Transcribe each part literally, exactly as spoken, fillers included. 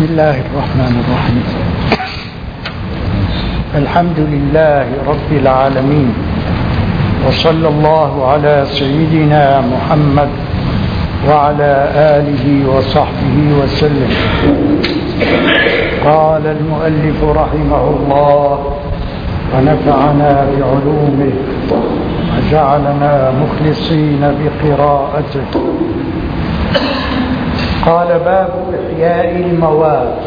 بسم الله الرحمن الرحيم. الحمد لله رب العالمين، وصلى الله على سيدنا محمد وعلى آله وصحبه وسلم. قال المؤلف رحمه الله ونفعنا بعلومه وجعلنا مخلصين بقراءته. قال باب إحياء الموات.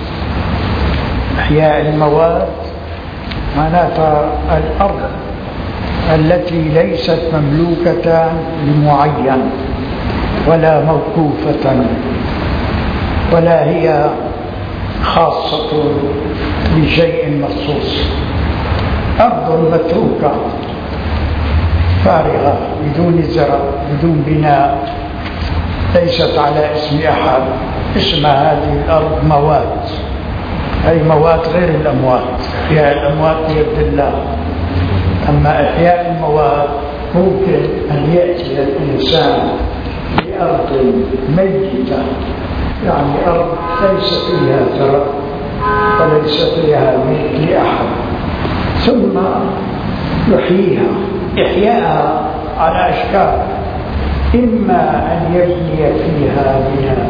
إحياء الموات معناتها الأرض التي ليست مملوكة لمعين ولا موقوفة ولا هي خاصة بشيء مخصوص، أرض متروكة فارغة بدون زرع بدون بناء، ليست على اسم أحد، اسم هذه الأرض موات، أي موات غير الأموات. إحياء الأموات بيد الله، أما إحياء الموات ممكن أن يأتي الإنسان بأرض ميتة، يعني أرض ليس فيها زرع وليس فيها ملك لأحد، ثم يحييها. إحياءها على أشكال، إما أن يبني فيها بناء،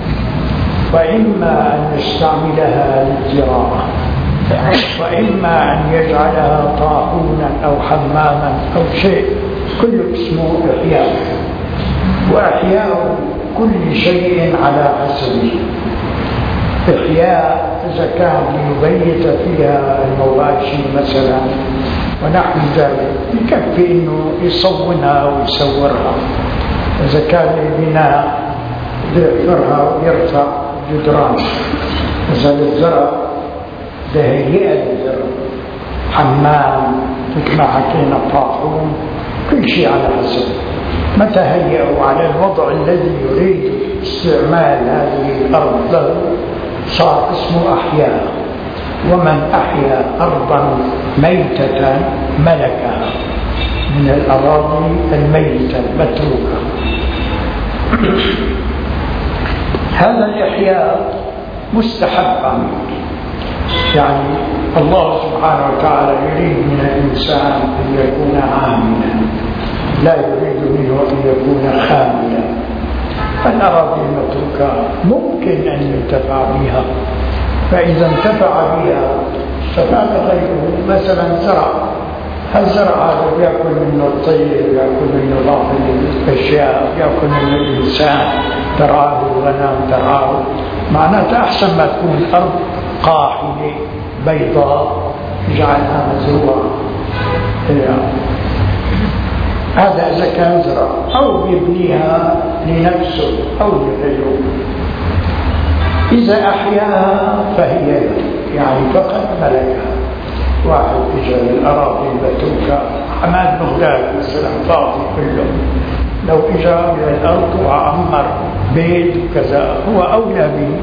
وإما أن يستعملها للزراعة، وإما أن يجعلها طاحونا أو حماما أو شيء، كل اسمه إحياء. وإحياء كل شيء على حسبه. إحياء إذا كان ليبيت فيها المواشي مثلا ونحو ذلك يكفي إنه يصونها ويسورها. إذا كان للبناء يحفرها ويرفع جدران. إذا للزرع بهيئة للزرع، حمام مثل ما حكينا، طاحون، كل شيء على حسب. متى هيئوا على الوضع الذي يريد استعمال هذه الأرض له صار اسمه أحياء. ومن أحيا أرضا ميتة ملكها من الأراضي الميتة المتروكة. هذا الإحياء مستحب، يعني الله سبحانه وتعالى يريد من الإنسان أن يكون عاملا، لا يريد منه أن يكون خاملا. فالأراضي المتروكة ممكن أن ينتفع بها، فإذا انتفع بها استفاد غيره. مثلا زرع، الزرع هذا يأكل منه الطير، يأكل منه بعض الأشياء، يأكل منه الإنسان، ترعاه الغنم، ترعاه. معناته أحسن ما تكون أرض قاحلة بيضاء يجعلها مزروعة. هذا إذا كان زرع، أو يبنيها لنفسه أو لغيره. إذا أحياها فهي يعني فقط ملكها. واحد إجا للأراضي المتروكة، حماد بغداد مثلا فاضي كله، لو إجا من الأرض وعمر بيت وكذا هو أولى به،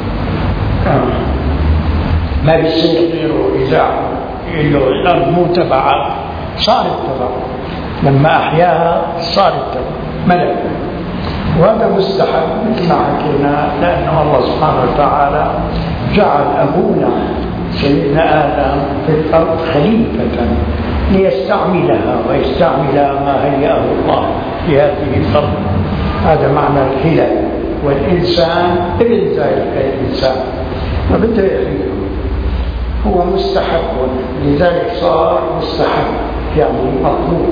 ما بيصير غيره إذا يقول له الأرض مو تبعك، صارت تبعه. لما أحياها صارت تبعه، ملك. وهذا مستحب مثل ما حكينا، لأن الله سبحانه وتعالى جعل أبونا سيدنا آدم في الأرض خليفة ليستعملها ويستعمل ما هيأه الله في هذه الأرض. هذا معنى الخلافة. والإنسان ابن ذلك الإنسان، فبدأ يحييه. هو مستحب، لذلك صار مستحب يعني مطلوب.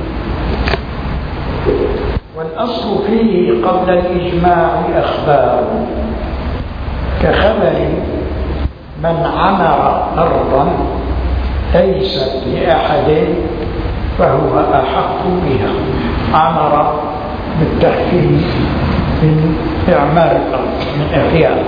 والأصل فيه قبل الإجماع أخبار، كخبر من عمر أرضا ليست لأحد فهو أحق بها. عمر بالتحكيم من إعمار الأرض، من إحياء.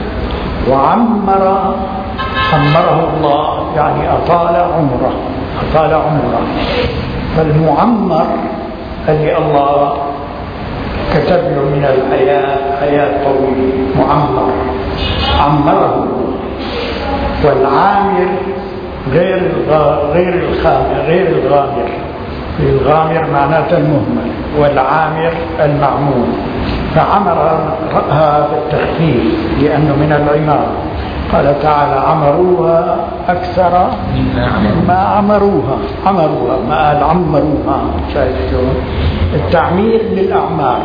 وعمر عمره الله يعني أطال عمره، أطال عمره. فالمعمر الذي الله كتب له من الحياة حياة طويلة، معمر عمره. والعامر غير غير الخامر، غير الغامر. الغامر معناته المهمل، والعامر المعمول. فعمر رأها بالتخفيف لأنه من العمار. قال تعالى عمروها أكثر ما عمروها عمروها ما قال عمروها. شايفتون التعمير للأعمار،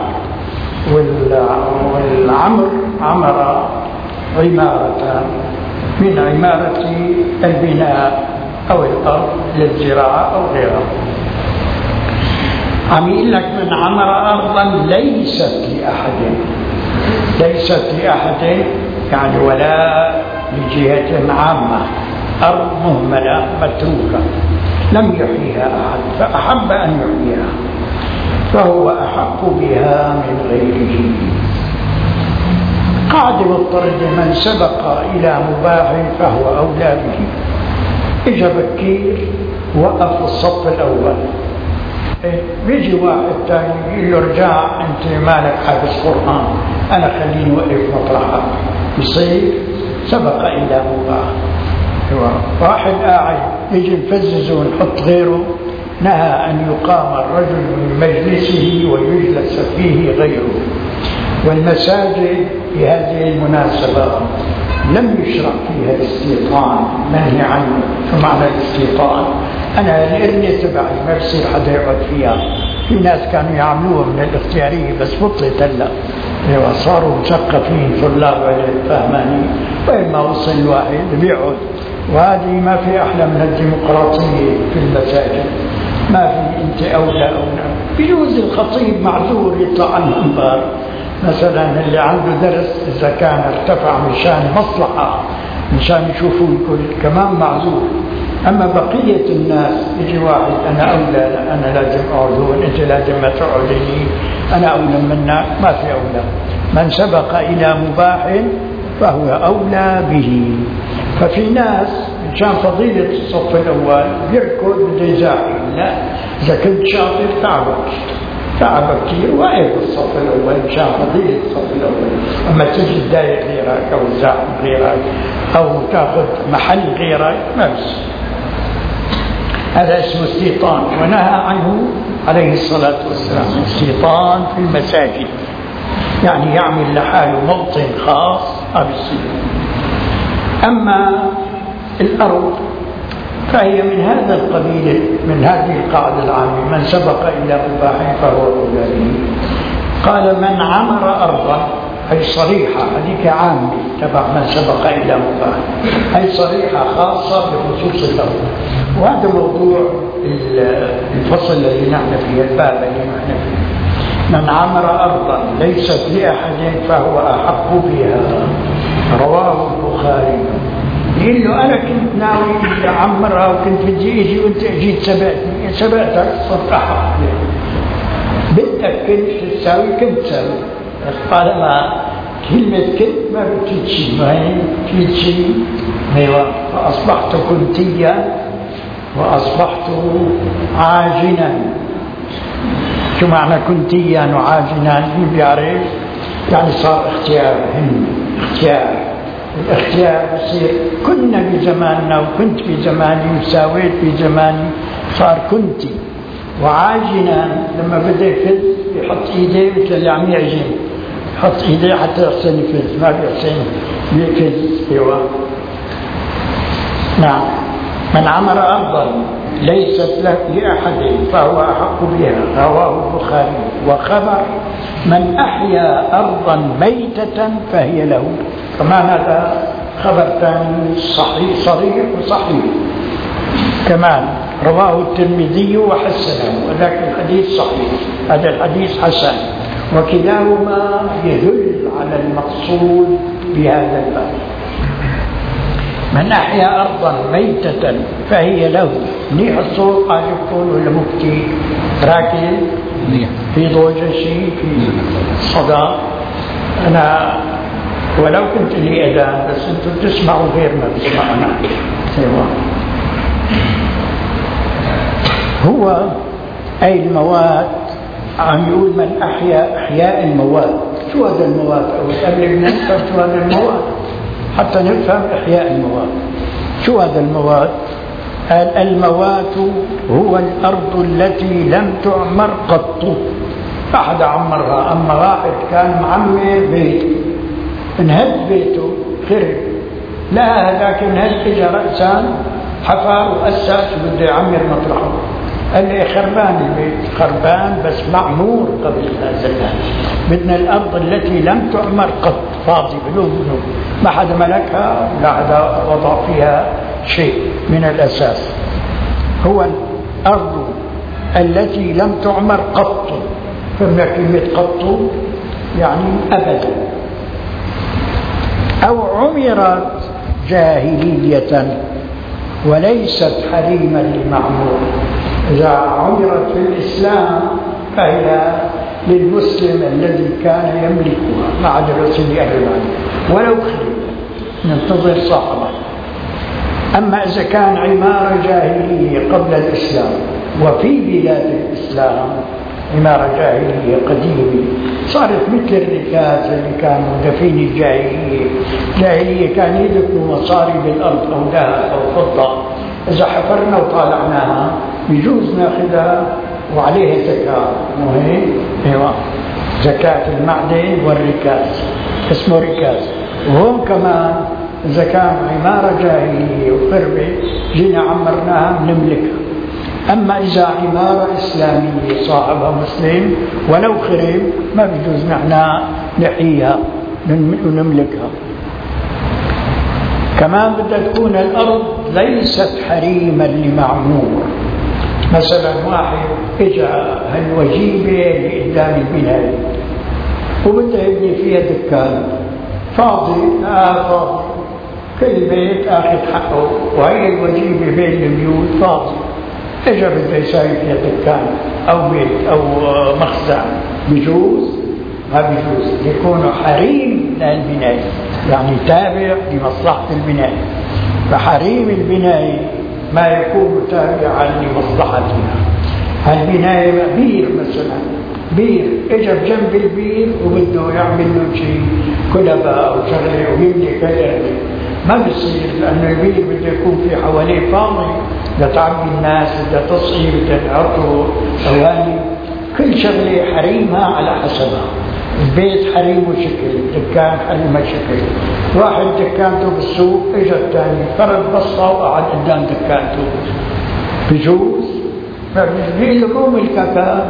والعمر عمر عمارة من عمارة البناء أو الأرض للزراعة أو غيرها. عم يقول لك من عمر أرضا ليست لأحد، ليست لأحد يعني ولا لجهة عامة، أرض مهملة متروكة لم يحييها أحد فأحب أن يحييها فهو أحق بها من غيره. قاعدة بالطرد من سبق إلى مباح فهو أولى به. إجا بكير وقف الصف الأول، بيجي واحد تاني يقول له ارجع انت مالك حافظ قرآن انا خليني وقف مطرحك، يصير سبق الى مباح. واحد قاعد يجي نفززه ونحط غيره، نهى ان يقام الرجل من مجلسه ويجلس فيه غيره. والمساجد في هذه المناسبة لم يشرع فيها الاستيطان، منهي عنه. شو معنى الاستيطان؟ أنا الإرنية تبعي ما بصير حدا يقعد فيها. في ناس كانوا يعملوها من الاختيارية بس بطلت هلا، صاروا مثقفين طلاب علم فهمانين، وين ما وصل الواحد بيقعد. وهذه ما في أحلى من الديمقراطية في المساجد، ما في أنت أولى أو لا. بيجوز الخطيب معذور يطلع عن المنبر مثلا، اللي عنده درس إذا كان ارتفع مشان مصلحة مشان يشوفوا الكل كمان معذور. أما بقية الناس يجي واحد أنا أولى، أنا لازم أقعد هون، أنت لازم ما تقعد لي، أنا أولى منك، ما في أولى. من سبق إلى مباح فهو أولى به. ففي ناس مشان فضيلة الصف الأول يركض بده يزاحم، لا، إذا كنت شاطر تعبك تعبك كثير وقف الصف الأول مشان فضيلة الصف الأول. أما تجي تضايق غيرك أو تزاحم غيرك أو تأخذ محل غيرك ما بس. هذا اسمه استيطان، ونهى عنه عليه الصلاة والسلام. استيطان في المساجد يعني يعمل لحاله موطن خاص ما بيصير. أما الأرض فهي من هذا القبيل، من هذه القاعدة العامة، من سبق إلى مباح فهو أولى به. قال من عمر أرضا، هي صريحة، هذيك عامة تبع من سبق إلى مباح، هي صريحة خاصة بخصوص الأرض. وهذا موضوع الفصل الذي نحن فيه، الباب الذي نحن فيه. من عمر أرضا ليست لأحد فهو أحق بها. رواه البخاري. يقول له أنا كنت ناوي أعمرها وكنت بدي أجي وأنت أجيت سبقتني، سبقتك صرت أحق بها. بدك كنت تساوي كنت تساوي. قال ما كلمة كنت ما بتفيد شيء، ما هي بتفيد شيء. أيوة. فأصبحت كنتيا وأصبحت عاجنا. شو معنى كنتيا وعاجنا؟ مين بيعرف؟ يعني صار اختيار، هم اختيار. الاختيار بصير كنا بزماننا وكنت بزماني وساويت بزماني، صار كنتي. وعاجنا لما بده يفز يحط ايديه مثل اللي عم يعجن، يحط ايديه حتى يحسن يفز، ما بيحسن يفز. ايوه نعم. من عمر أرضا ليست لأحد فهو أحق بها. رواه البخاري. وخبر من أحيا أرضا ميتة فهي له، كمان هذا خبر ثاني صحيح صريح وصحيح كمان. رواه الترمذي وحسنه، وذاك الحديث صحيح، هذا الحديث حسن، وكلاهما يدل على المقصود بهذا الباب. من أحيا أرضا ميتة فهي له. منيح الصوت قال يقول ولا مبكي راكن في ضوجة شيء في صدى. أنا ولو كنت لي أذان بس أنتم تسمعوا غير ما بسمعنا. هو أي المواد عم يقول من أحيا أحياء المواد. شو هذا المواد؟ أو قبل أن نفهم شو هذا المواد حتى نفهم إحياء المواد. شو هذا المواد؟ الموات هو الأرض التي لم تعمر قط. ما حدا عمرها. أما واحد كان معمر بيت انهد بيته خرب، لا هذاك انهد اجى رأسان حفر وأسس وبده يعمر مطرحه. قال لي خربان البيت، خربان بس معمور قبل زمان. بدنا الأرض التي لم تعمر قط، فاضي بلون بلون، ما حدا ملكها ولا حدا وضع فيها شيء من الأساس. هو الأرض التي لم تعمر قط، فما كلمة قط يعني أبدا، أو عمرت جاهلية وليست حريما لمعمور. إذا عمرت في الإسلام فهي للمسلم الذي كان يملكها ما عدا الرسول أهل ولو خلي ننتظر صاحبه. أما إذا كان عمارة جاهلية قبل الإسلام وفي بلاد الإسلام عمارة جاهلية قديمة صارت مثل الركاز اللي كانوا دفين الجاهلية. الجاهلية كان يدفنوا مصاري بالأرض أو ذهب أو فضة، إذا حفرنا وطالعناها يجوز ناخذها وعليها زكاة. وهي ايوه زكاة المعدن والركاز، اسمه ركاز. وهم كمان إذا كان عمارة جاهلية وخربة جينا عمرناها بنملكها. أما إذا عمارة إسلامية صاحبها مسلم ولو خرب ما بيجوز نحن نحييها ونملكها. كمان بدها تكون الأرض ليست حريما لمعمور. مثلا واحد اجى هالوجيبة اللي قدام البناية وبده يبني فيها دكان فاضي، آه فاضي، كل بيت آخذ حقه، وهي الوجيبة بين البيوت فاضي، اجى بده يساوي فيها دكان أو بيت أو مخزن، بيجوز؟ ما بيجوز، يكون حريم للبناية، يعني تابع لمصلحة البناية. فحريم البناية ما يكون تابعا لمصلحتنا. البناية بير مثلا، بير اجى بجنب البير وبده يعمل له شيء كلبة أو شغلة ويملي كذا، ما بيصير، لأنه البير بده يكون في حواليه فاضي، بدها تعبي الناس، بدها تصعي، بدها تعطوا أواني، كل شغلة حريمها على حسبها. البيت حريمه شكل، الدكان حريمه شكل. واحد دكانته بالسوق اجى الثاني فرد بصه وقعد قدام دكانته، بجوز؟ بيقول له مو ملكك،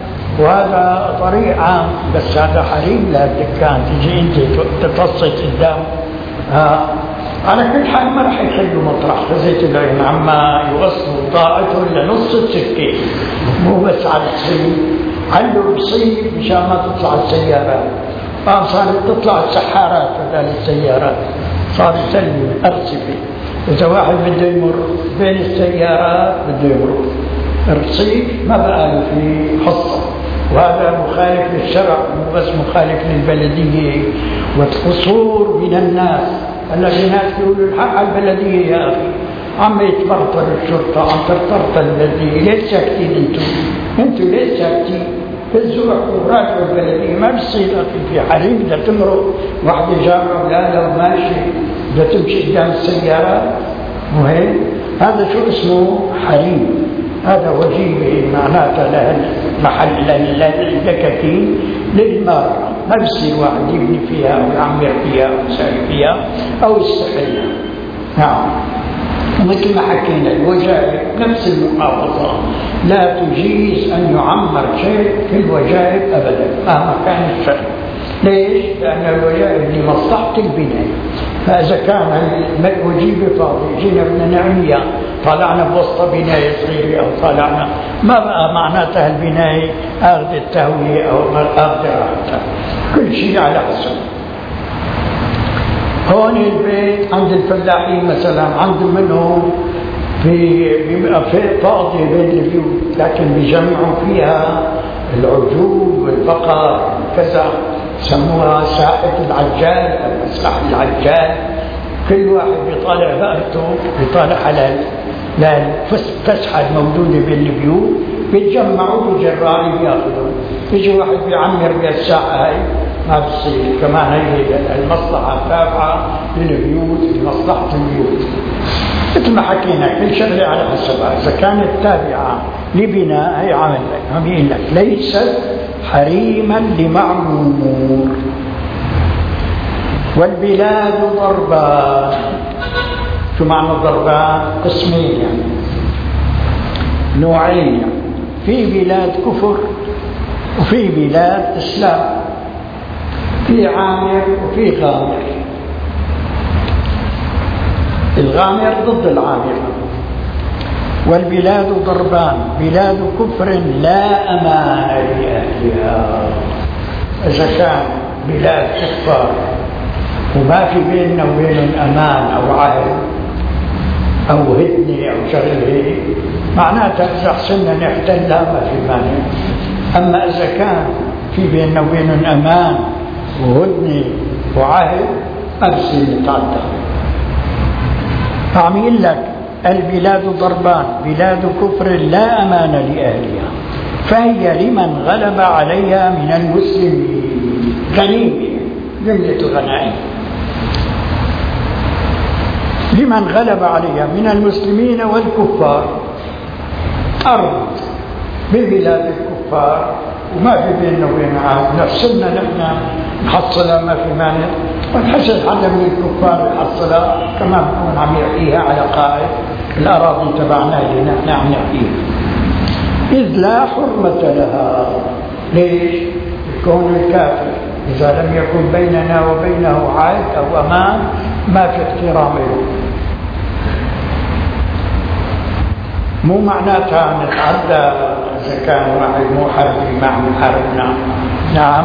وهذا طريق عام، بس هذا حريم للدكان، تجي انت تتصت قدام. آه. على كل حال ما راح يخلوا مطرح خزيت العين عما يوصلوا طاعته لنص السكه، مو بس على السرير، عنده بصير مشان ما تطلع السيارات. قام صارت تطلع السحارات بدل السيارات، صار يسلم أرصفة. إذا واحد بده يمر بين السيارات بده يمر الرصيف ما بقى له في حصة، وهذا مخالف للشرع، مو بس مخالف للبلدية والقصور من الناس. هلا في ناس بيقولوا الحق على البلدية يا أخي، عم يتبرطر الشرطة، عم ترطرط البلدية، ليش ساكتين انتم؟ انتم ليش ساكتين؟ فزوا وراجعوا البلدية، ما بصير أخي في حريم بدها تمرق، واحدة جارة لا لا ماشي بدها تمشي قدام السيارات، وهيك هذا شو اسمه حريم. هذا وجيبة معناتها له محل للدكاكين للمارة، ما بصير واحد يبني فيها أو يعمر فيها أو يساوي فيها أو يستحلها. نعم. مثل ما حكينا الوجائب نفس المحافظة لا تجيز أن يعمر شيء في الوجائب أبدا مهما كان الشرط. ليش؟ لأن الوجائب لمصلحة البناء. فإذا كان الوجيبة فاضي جينا بدنا نعميها، طلعنا بوسط بناية صغيرة أو طلعنا، ما بقى معناتها البناية أخذ التهوية أو أخذ راحتها، كل شيء على حسب. هون البيت عند الفلاحين مثلا عندهم منهم بيبقى فاضي بين البيوت، لكن بيجمعوا فيها العجول والبقر كذا، سموها ساحة العجال أو مسرح العجال. كل واحد بيطالع بقرته، بيطالع على الفسحة الموجودة بين البيوت، بيتجمعوا بالجراعي بياخذوا. يجي واحد بيعمر بالساحة هاي، ما بصير. كمان هي المصلحة تابعة للبيوت، لمصلحة البيوت. مثل ما حكينا كل شغلة على حسبها. إذا كانت تابعة لبناء هي عمل لك، عم يقول لك ليست حريما لمعمور. والبلاد ضربان. شو معنى ضربان؟ قسمين يعني، نوعين يعني. في بلاد كفر وفي بلاد إسلام، في عامر وفي غامر. الغامر ضد العامر. والبلاد ضربان، بلاد كفر لا أمان لأهلها. إذا كان بلاد كفار وما في بيننا وبينهم أمان أو عهد أو هدنة أو شغله، معناتها إذا حسنا نحتلها ما في مانع. أما إذا كان في بيننا وبينهم أمان وهدنة وعهد ما بصير نتعدى. عم يقول لك البلاد ضربان، بلاد كفر لا أمان لأهلها، فهي لمن غلب عليها من المسلمين. غنيمة، جملة الغنائم، لمن غلب عليها من المسلمين والكفار. أرض ببلاد الكفار وما في بيننا وبين عهد، نفسنا نحن نحصلها ما في مانع، ونحسن حدا من الكفار يحصلها كمان بكون عم يحكيها على قائد الأراضي تبعنا اللي نحن عم نحكيها، إذ لا حرمة لها. ليش؟ يكون الكافر إذا لم يكن بيننا وبينه عهد أو أمان ما في احترام له. مو معناتها نتعدى إذا كان واحد مو حربي مع محاربنا. نعم،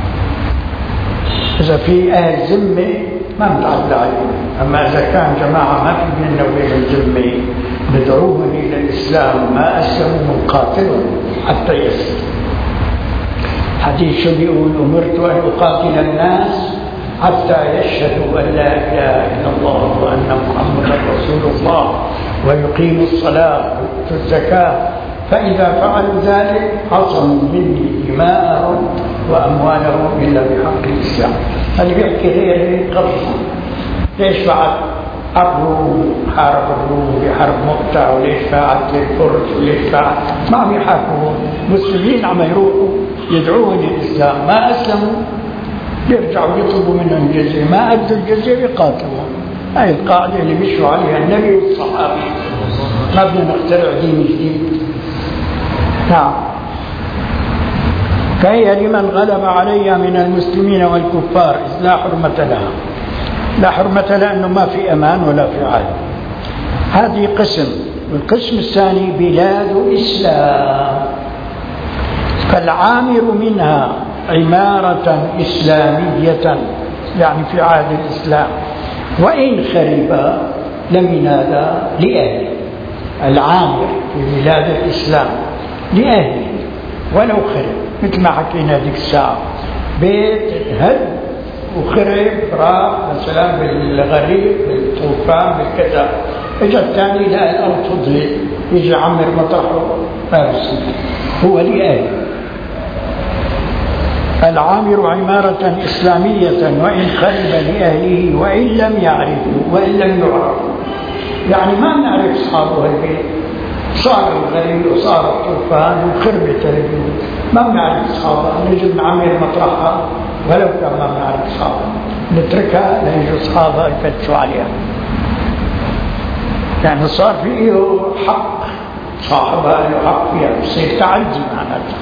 إذا في أهل ذمة ما نتعدى عليهم. أما إذا كان جماعة ما في بيننا وبين الذمة ندعوهم إلى الإسلام، ما أسلموا من قاتلهم حتى يسلموا. حديث شو بيقول؟ أمرت أن أقاتل الناس حتى يشهدوا أن لا إله إلا الله وأن محمدا رسول الله ويقيموا الصلاة ويؤتوا الزكاة، فإذا فعلوا ذلك عصموا مني دماءهم وأموالهم إلا بحق الإسلام. اللي بيحكي غير قبل ليش بعد الروم حارب الروم بحرب مقطع، وليش فعلت الفرس، وليش فعلت ما عم يحاربوا مسلمين، عم يروحوا يدعوهم للإسلام، ما أسلموا يرجعوا يطلبوا منهم الجزية، ما أدوا الجزية يقاتلوا. هاي القاعدة اللي مشوا عليها النبي والصحابة، ما بدنا نخترع دين جديد. نعم، فهي لمن غلب عليها من المسلمين والكفار، إذ لا حرمة لها. لا حرمة لأنه ما في أمان ولا في عهد. هذه قسم. والقسم الثاني بلاد إسلام، فالعامر منها عمارة إسلامية يعني في عهد الإسلام، وإن خرب لم ينادى لأهله. العامر في بلاد الإسلام لأهله ولو خرب، مثل ما حكينا ذيك الساعة، بيت هد وخرب راح مثلا بالغريب بالطوفان بالكذا، اجى الثاني لا الأرض فضلت يجي عمر مطرحه ما بصير، هو لأهله. العامر عمارة إسلامية وإن خرب لأهله وإن لم يعرفوا وإن لم يعرفوا، يعني ما نعرف أصحابه البيت، صار الغريب وصار الطوفان وخربت البيوت، ما بنعرف أصحابها، نجي نعمر مطرحها ولو كان ما بنعرف أصحابها، نتركها ليجوا أصحابها يفتشوا عليها. يعني صار فيه حق، صاحبها له حق فيها، بصير تعدي معناتها،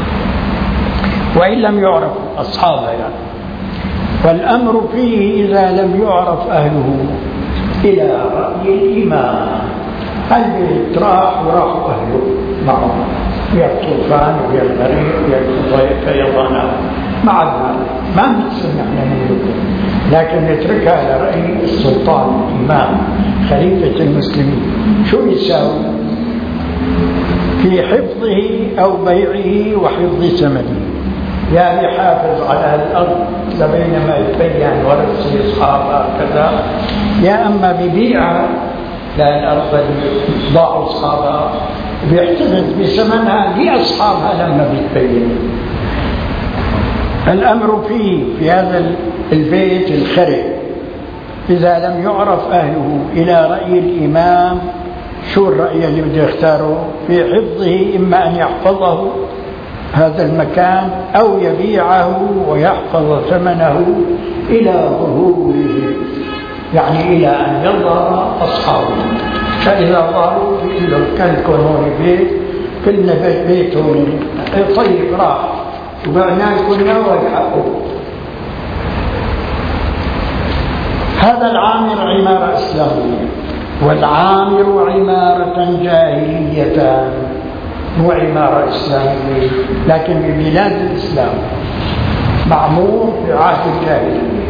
وإن لم يعرف أصحابها يعني. والأمر فيه إذا لم يعرف أهله إلى رأي الإمام. البيت راح وراحوا أهله معه، ويا الطوفان ويا الغريق ويا الفيضانات، ما عدنا ما نقصد نحن نملكه، لكن نتركها لرأي السلطان الإمام خليفة المسلمين. شو يساوي في حفظه أو بيعه وحفظ ثمنه؟ يا يحافظ على الأرض لبينما يتبين ورث أصحابها كذا، يا أما ببيعها لأن الأرض ضاعوا أصحابها بيحتفظ بثمنها لأصحابها لما بيتبين. الأمر فيه في هذا البيت الخرب إذا لم يعرف أهله إلى رأي الإمام. شو الرأي اللي بده يختاره؟ في حفظه، إما أن يحفظه هذا المكان أو يبيعه ويحفظ ثمنه إلى ظهوره، يعني إلى أن يظهر أصحابه. فإذا ظهروا بيقول له كلكم هون بيت، كلنا بيت بيت هون، طيب راح وبعناه كنا ويحقوا. هذا العامر عمارة إسلامية، والعامر عمارة جاهلية، مو عمارة إسلامية لكن ببلاد الإسلام، معمور في عهد الجاهلية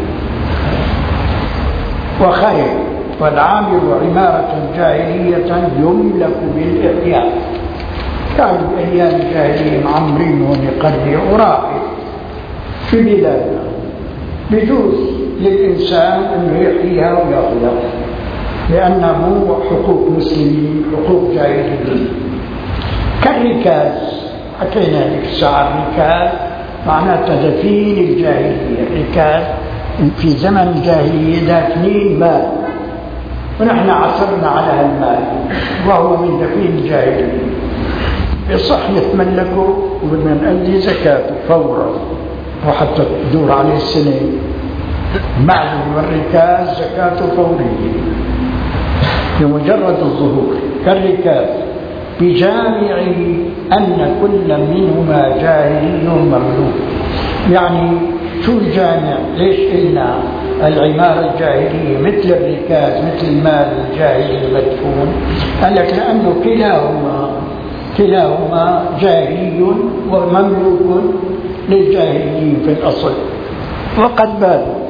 وخير. والعامر عمارة جاهلية يملك بالإحياء، كانوا بأيام الجاهلية معمرين ونقري وراحل في بلادنا، بجوز للإنسان أن يحييها ويأخذها لأنه حقوق مسلمين، حقوق جاهليين. كالركاز، حكينا لك الساعة الركاز معناه تدفين الجاهلية. الركاز في زمن الجاهلية دافنين مال، ونحن عثرنا على المال وهو من دفين الجاهلية، يصح نتملكه وبدنا نأدي زكاته فورا وحتى تدور عليه السنة. المعدن والركاز زكاته فورية بمجرد الظهور. كالركاز بجامع أن كل منهما جاهلي مملوك. يعني شو الجامع؟ ليش قلنا العمارة الجاهلية مثل الركاز مثل المال الجاهلي المدفون؟ قال لك لأنه كلاهما كلاهما جاهلي ومملوك للجاهليين في الأصل وقد بادوا.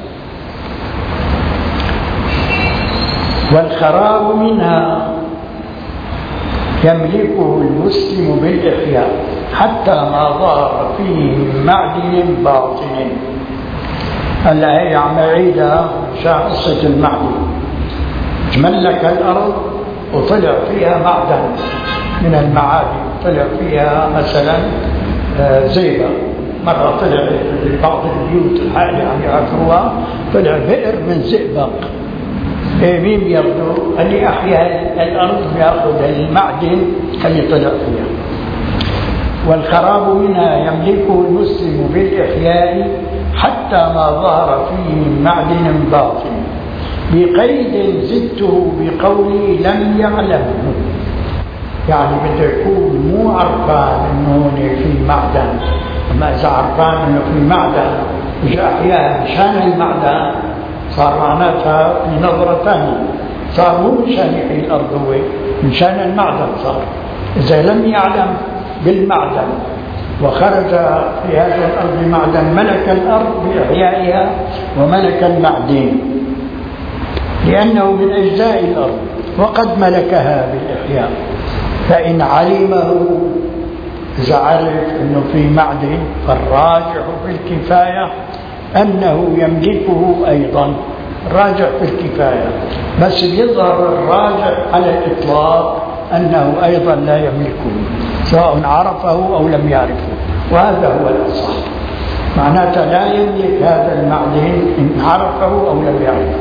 والخراب منها يملكه المسلم بالإحياء حتى ما ظهر فيه من معدن باطن. هلا هي عم عيدها شاف قصة المعدن، تملك الأرض وطلع فيها معدن من المعادن، طلع فيها مثلا زيبة. مرة طلع بعض البيوت الحالية عم يعرفوها طلع بئر من زئبق. إيه مين بياخذه؟ اللي أحيا الأرض بياخذ المعدن اللي طلع فيها. والخراب منها يملكه المسلم بالإحياء حتى ما ظهر فيه من معدن باطن، بقيد زدته بقولي لم يعلمه. يعني بده يكون مو عرفان انه في معدن، اما اذا عرفان انه في معدن اجى احياها مشان المعدن صار معناتها في نظرة ثانية، صار مو مشان يحيي الارض، هو مشان المعدن صار. اذا لم يعلم بالمعدن وخرج في هذه الارض معدن ملك الارض باحيائها وملك المعدن لانه من اجزاء الارض وقد ملكها بالاحياء. فإن علمه، إذا عرف أنه في معدن، فالراجح في الكفاية أنه يملكه أيضا. راجع في الكفاية، بس يظهر الراجع على الإطلاق أنه أيضا لا يملكه سواء عرفه أو لم يعرفه، وهذا هو الأصح. معناته لا يملك هذا المعدن إن عرفه أو لم يعرفه.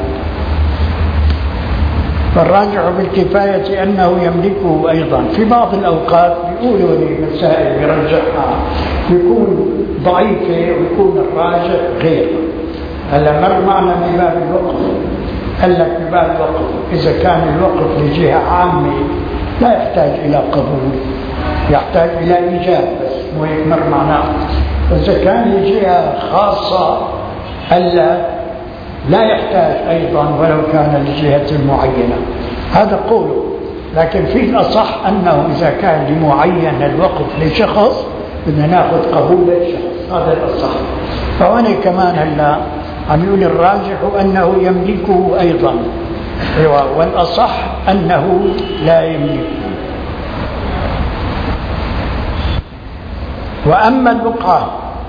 فالراجع بالكفاية أنه يملكه أيضا. في بعض الأوقات بيقولوا لي مسائل يرجحها يكون ضعيفة ويكون الراجع غير. هلا مر معنا من باب الوقف، قال لك بباب الوقف إذا كان الوقف لجهة عامة لا يحتاج إلى قبول، يحتاج إلى إيجاب بس، مو هيك مر معنا. إذا كان لجهة خاصة ألا لا يحتاج أيضا ولو كان لجهة معينة، هذا قوله. لكن في الأصح أنه إذا كان لمعين الوقف لشخص بدنا ناخذ قبول الشخص، هذا الأصح. فهنا كمان هلا عم يقول الراجح أنه يملكه أيضا، والأصح أنه لا يملكه. وأما البقعة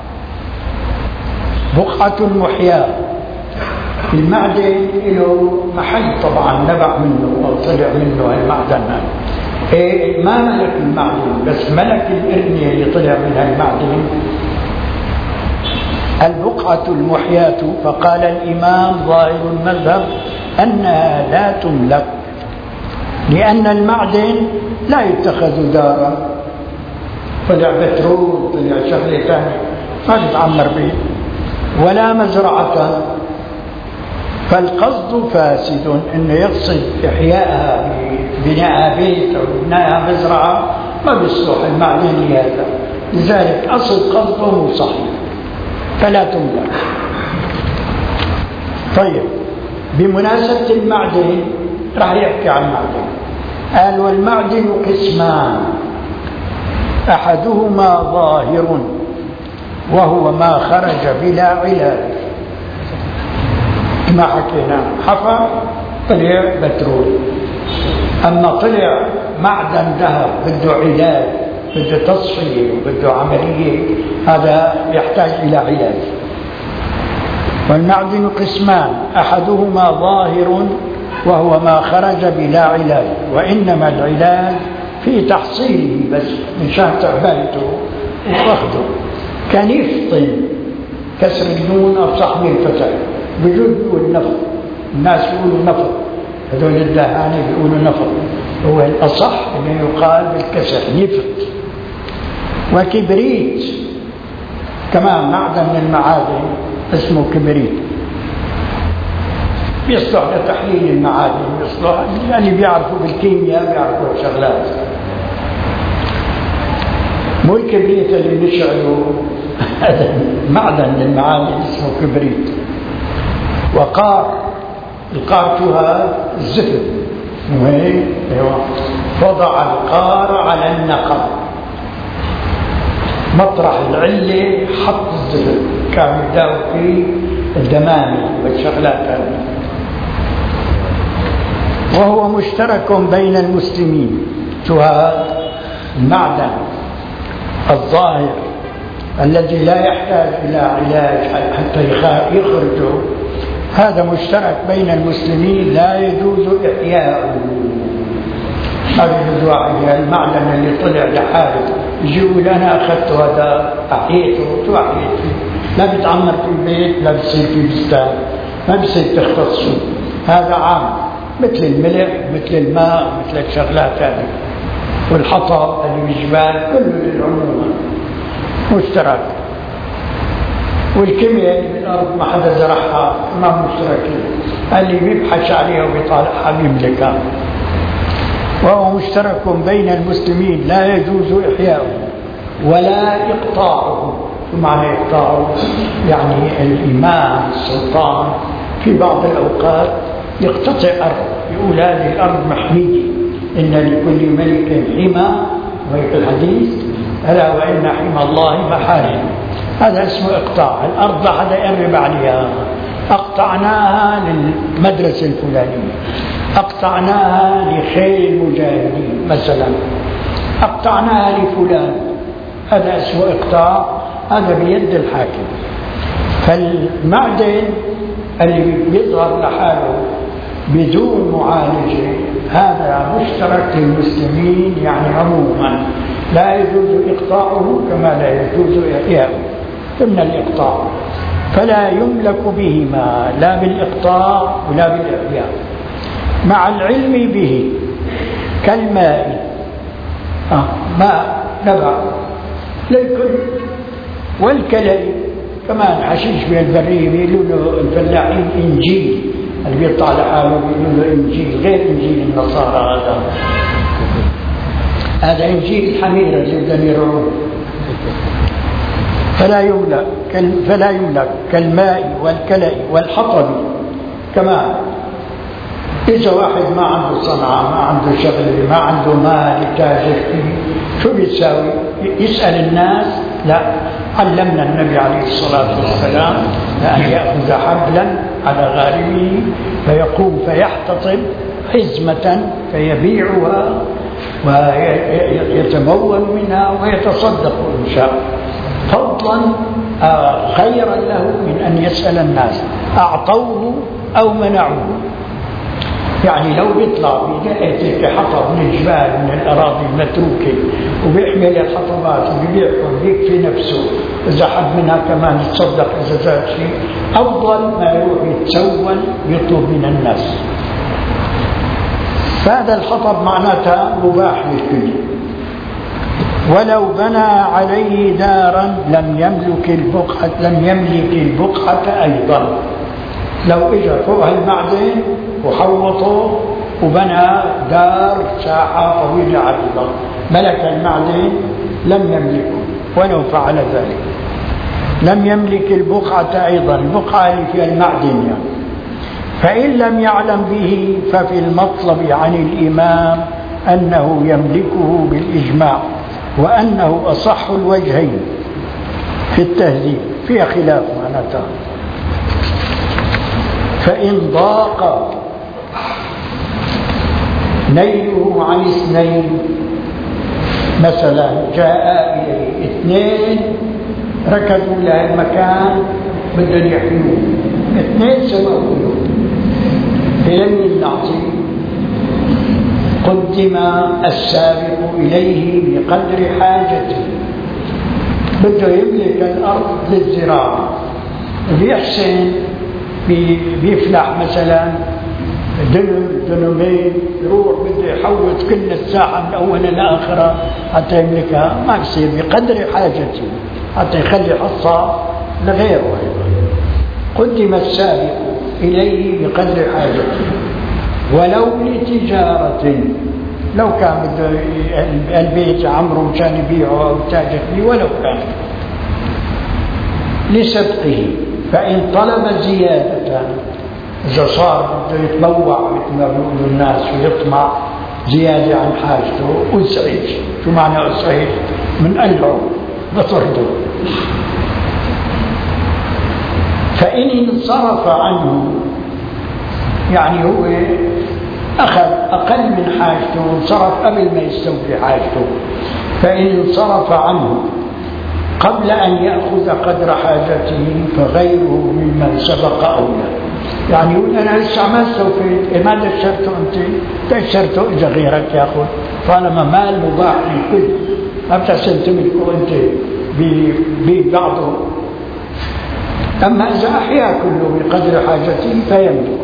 بقعة المحياة، المعدن له محل طبعا نبع منه أو طلع منه المعدن، إيه ما ملك المعدن بس ملك الإرنية اللي طلع منها المعدن. البقعة المحياة، فقال الإمام ظاهر المذهب أنها لا تملك لأن المعدن لا يتخذ دارا، طلع بترول، طلع شغلة ثانية ما تتعمر به، ولا مزرعة. فالقصد فاسد، إنه يقصد إحيائها ببناء بيت أو بناء مزرعة ما بيصلح المعنى لهذا، لذلك أصل قصده صحيح فلا تملك. طيب بمناسبة المعدن راح يحكي عن المعدن، قال والمعدن قسمان، أحدهما ظاهر وهو ما خرج بلا علاج، ما حكينا حفر طلع بترول، أما طلع معدن ذهب بده علاج، بده تصفية وبده عملية، هذا يحتاج إلى علاج. والمعدن قسمان، أحدهما ظاهر وهو ما خرج بلا علاج، وإنما العلاج في تحصيله بس من شان تعبايته وأخذه، كنفط كسر النون أو صحن الفتح، بجد يقول نفط، الناس يقولوا نفط، هذول الدهاني بيقولوا نفط، هو الأصح أنه يقال بالكسر نفط. وكبريت كمان معدن من المعادن اسمه كبريت، بيصلح لتحليل المعادن، بيصلح يعني بيعرفوا بالكيمياء بيعرفوا الشغلات. مو الكبريت اللي نشعله هذا معدن من المعادن اسمه كبريت. وقار، القار فيها الزفت، وهي وضع القار على النقب، مطرح العلة حط الزفت، كان يداوي فيه الدمامل والشغلات هذه. وهو مشترك بين المسلمين، شو هذا المعدن الظاهر الذي لا يحتاج إلى علاج حتى يخرجه، هذا مشترك بين المسلمين لا يجوز إحياؤه. ما يجوز إحياء المعدن اللي طلع لحاله، يقول أنا أخذت هذا أحييته، شو أحييته؟ لا بيتعمر في البيت، لا بيصير في بستان، ما بيصير تختص، هذا عام مثل الملح مثل الماء مثل الشغلات هذه، والحطب اللي بالجبال كله للعموم مشترك. والكيمياء اللي بالأرض ما حدا زرعها ما مشتركين، اللي بيبحث عليها وبيطالعها بيملكها. وهو مشترك بين المسلمين لا يجوز إحياؤه ولا إقطاعه. شو معنى إقطاعه؟ يعني الإمام السلطان في بعض الأوقات يقتطع أرض، يقول هذه الأرض محمية، إن لكل ملك حمى، وفي الحديث ألا وإن حمى الله محارم، هذا اسمه إقطاع. الأرض لا حدا يقرب عليها، أقطعناها للمدرسة الفلانية، أقطعناها لخيل المجاهدين مثلا، أقطعناها لفلان، هذا اسمه إقطاع، هذا بيد الحاكم. فالمعدن اللي بيظهر لحاله بدون معالجة هذا مشترك للمسلمين، يعني عموما لا يجوز إقطاعه كما لا يجوز إحياؤه، ثم الإقطاع، فلا يملك بهما لا بالإقطاع ولا بالإحياء، مع العلم به كالماء، آه ماء نبع للكل، والكلى كمان حشيش من البرية بيقولوا له الفلاحين إنجيل، اللي بيطلع لحاله بيقولوا له إنجيل غير إنجيل النصارى، هذا هذا إنجيل الحميرة اللي بدهم يروحوا. فلا يملك فلا يملك كالماء والكلى والحطب. كمان إذا واحد ما عنده صنعة، ما عنده شغل، ما عنده مال يتاجر فيه، شو بيساوي؟ يسأل الناس؟ لا، علمنا النبي عليه الصلاة والسلام أن يأخذ حبلا على غارمه فيقوم فيحتطب حزمة فيبيعها ويتمول منها ويتصدق إن شاء، فضلا خيرا له من أن يسأل الناس أعطوه أو منعوه. يعني لو بيطلع بيلاقي حطب من الجبال من الأراضي المتروكة وبيحمل الحطبات وبيبيعهم بيكفي نفسه، إذا حد منها كمان يتصدق إذا زاد شيء، أفضل ما يروح يتسول يطلب من الناس. فهذا الحطب معناتها مباح للكل. ولو بنى عليه دارا لم يملك البقعة لم يملك البقعة أيضا. لو إجا فوق المعدن وحوطه وبنى دار ساحة طويلة عريضة ملك المعدن لم يملكه ولو فعل ذلك. لم يملك البقعة أيضا، البقعة اللي فيها المعدن يعني. فإن لم يعلم به ففي المطلب عن الإمام أنه يملكه بالإجماع، وأنه أصح الوجهين في التهذيب، فيها خلاف معناتها. فإن ضاق نيله عن اثنين، مثلا جاء إليه اثنين ركضوا لهالمكان بدهم يحيوه، اثنين سبقوا فلم نعطي، قدم السابق إليه بقدر حاجته. بده يملك الأرض للزراعة، بيحسن بيفلح مثلا دنم دنمين، يروح بده يحوط كل الساحة من أولها لآخرها حتى يملكها، ما بصير، بقدر حاجته حتى يخلي حصة لغيره. قدم السابق إليه بقدر حاجته ولو لتجارة، لو كان بده البيت عمره مشان يبيعه أو تاجر فيه ولو كان لسبقه. فإن طلب زيادة، إذا صار بده يتبوع مثل ما بيقولوا الناس ويطمع زيادة عن حاجته، أسعج. شو معنى أسعج؟ من قلعه بطرده. فإن انصرف عنه، يعني هو أخذ أقل من حاجته وانصرف قبل ما يستوفي حاجته، فإن انصرف عنه قبل أن يأخذ قدر حاجته فغيره ممن سبق أولى. يعني يقول أنا لسه ما استوفيت، ما دشرته أنت، دشرته إذا غيرك يأخذ، طالما مال مباح للكل ما بتحسن تملكه أنت ببعضه. أما إذا أحيا كله بقدر حاجته فيملك.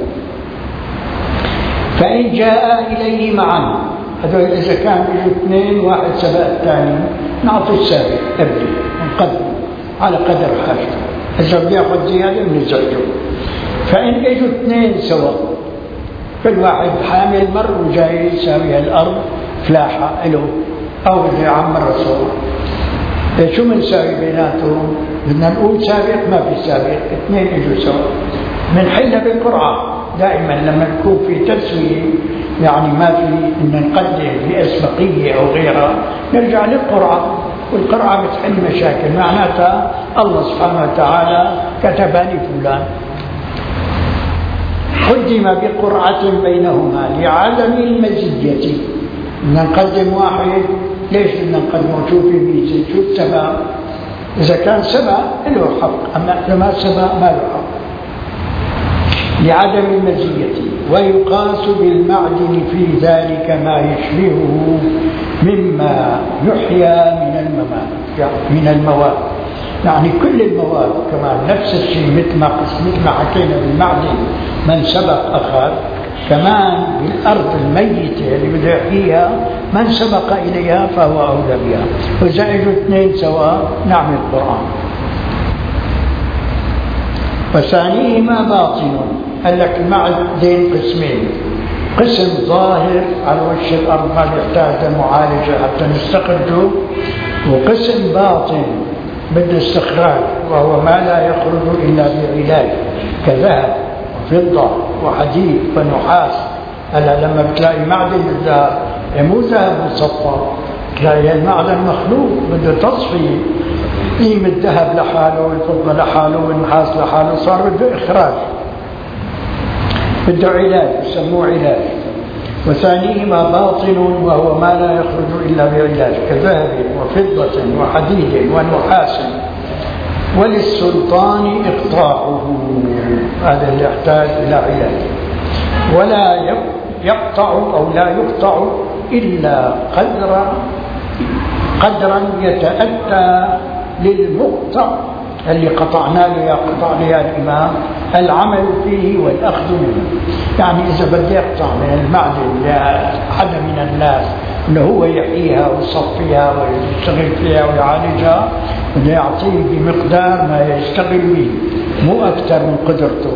فإن جاء إليه معا، هذول إذا كان اثنين واحد سبق الثاني نعطي السابق قبله نقدم على قدر حاجته، إذا بياخذ زيادة بنزعجه. فإن اجوا اثنين سوا، كل واحد حامل مر وجاي يساوي الأرض فلاحة له أو بده يعمر سوا، شو بنساوي بيناتهم؟ بدنا نقول سابق، ما في سابق، اثنين اجوا سوا بنحلها بالقرعة. دائما لما يكون في تسوية يعني ما في ان نقدم بأسبقية او غيرها، نرجع للقرعة، والقرعة بتحل مشاكل، معناتها الله سبحانه وتعالى كتبها لفلان. قدم بقرعة بينهما لعدم المزية. بدنا نقدم واحد، ليش بدنا نقدمه؟ شو في ميزة، شو السبب؟ إذا كان سبق له حق، أما إذا ما سبق ما له حق لعدم المزية. ويقاس بالمعدن في ذلك ما يشبهه مما يحيى من المواد، يعني من المواد، يعني كل المواد كمان نفس الشيء، مثل ما مثل ما حكينا بالمعدن من سبق أخذ، كمان بالأرض الميتة اللي بده يحييها من سبق إليها فهو أولى بها. وإذا اجوا اثنين سواء نعمل القرآن. وثانيهما باطن، قال لك المعدن قسمين، قسم ظاهر على وجه الأرض ما يحتاج معالجة حتى نستخرجه، وقسم باطن بده استخراج وهو ما لا يخرج إلا بعلاج كذهب وفضة وحديد ونحاس. هلا لما بتلاقي معدن الذهب مو ذهب مصفى، تلاقي المعدن مخلوق بده تصفية، قيمة الذهب لحاله والفضة لحاله والنحاس لحاله، صار بده إخراج، بده علاج يسموه علاج. وثانيهما باطن وهو ما لا يخرج إلا بعلاج كذهب وفضة وحديد ونحاس. وللسلطان إقطاعه، هذا اللي يحتاج إلى علاج. ولا يقطع أو لا يقطع إلا قدر قدرا يتأتى للمقطع اللي قطعنا له يا قطع له يا الإمام العمل فيه والأخذ منه. يعني إذا بدي أقطع من المعدن لأحد من الناس أنه هو يحييها ويصفيها ويشتغل فيها ويعالجها، بده يعطيه بمقدار ما يشتغل به، مو أكثر من قدرته.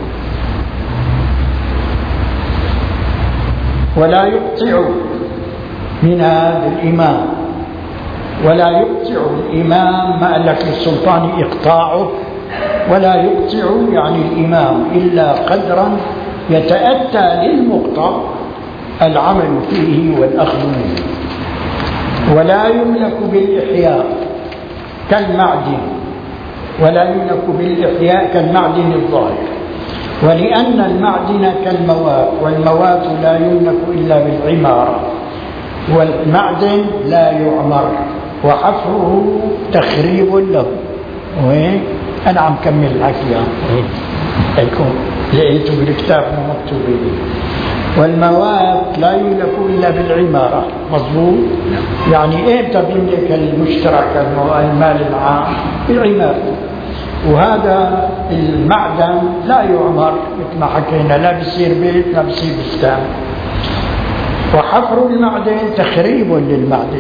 ولا يقطع منها بالإمام، ولا يقطع الإمام ما قال لك للسلطان إقطاعه، ولا يقطع يعني الإمام إلا قدرا يتأتى للمقطع العمل فيه والأخذ منه. ولا يملك بالإحياء كالمعدن، ولا يملك بالإحياء كالمعدن الظاهر، ولأن المعدن كالمواد، والمواد لا يملك إلا بالعمارة، والمعدن لا يعمر وحفره تخريب له. وين أنا عم كمل الحكي لكم لقيته بالكتاب مكتوبين. والمواد لا يملك إلا بالعمارة، مضبوط؟ يعني إمتى بيملك المشترك المال العام؟ بالعمارة. وهذا المعدن لا يعمر مثل ما حكينا، لا بيصير بيت لا بيصير بستان. وحفر المعدن تخريب للمعدن،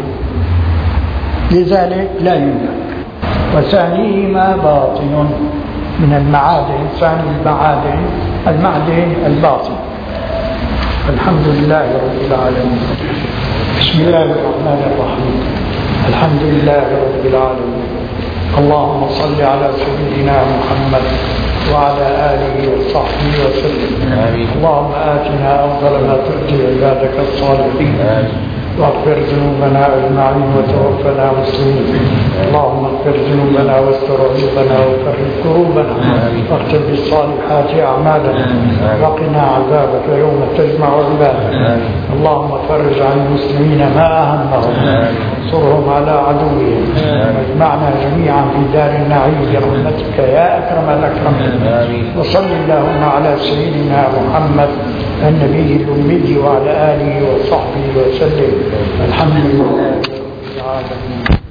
لذلك لا يملك. وثانيهما باطن من المعادن، ثاني المعادن المعدن الباطن. الحمد لله رب العالمين. بسم الله الرحمن الرحيم. الحمد لله رب العالمين. اللهم صل على سيدنا محمد وعلى آله وصحبه وسلم. آمين. اللهم آتنا أفضل ما تؤتي عبادك الصالحين، واغفر ذنوبنا أجمعين وتوفنا مسلمين. اللهم اغفر ذنوبنا واستر عيوبنا وفرج كروبنا واختم بالصالحات أعمالنا وقنا عذابك يوم تجمع عبادك. اللهم فرج عن المسلمين ما أهمهم، انصرهم على عدوهم، واجمعنا جميعا في دار النعيم برحمتك يا أكرم الأكرمين. وصل اللهم على سيدنا محمد النبي الأمي وعلى آله وصحبه وسلم. الحمد لله رب العالمين.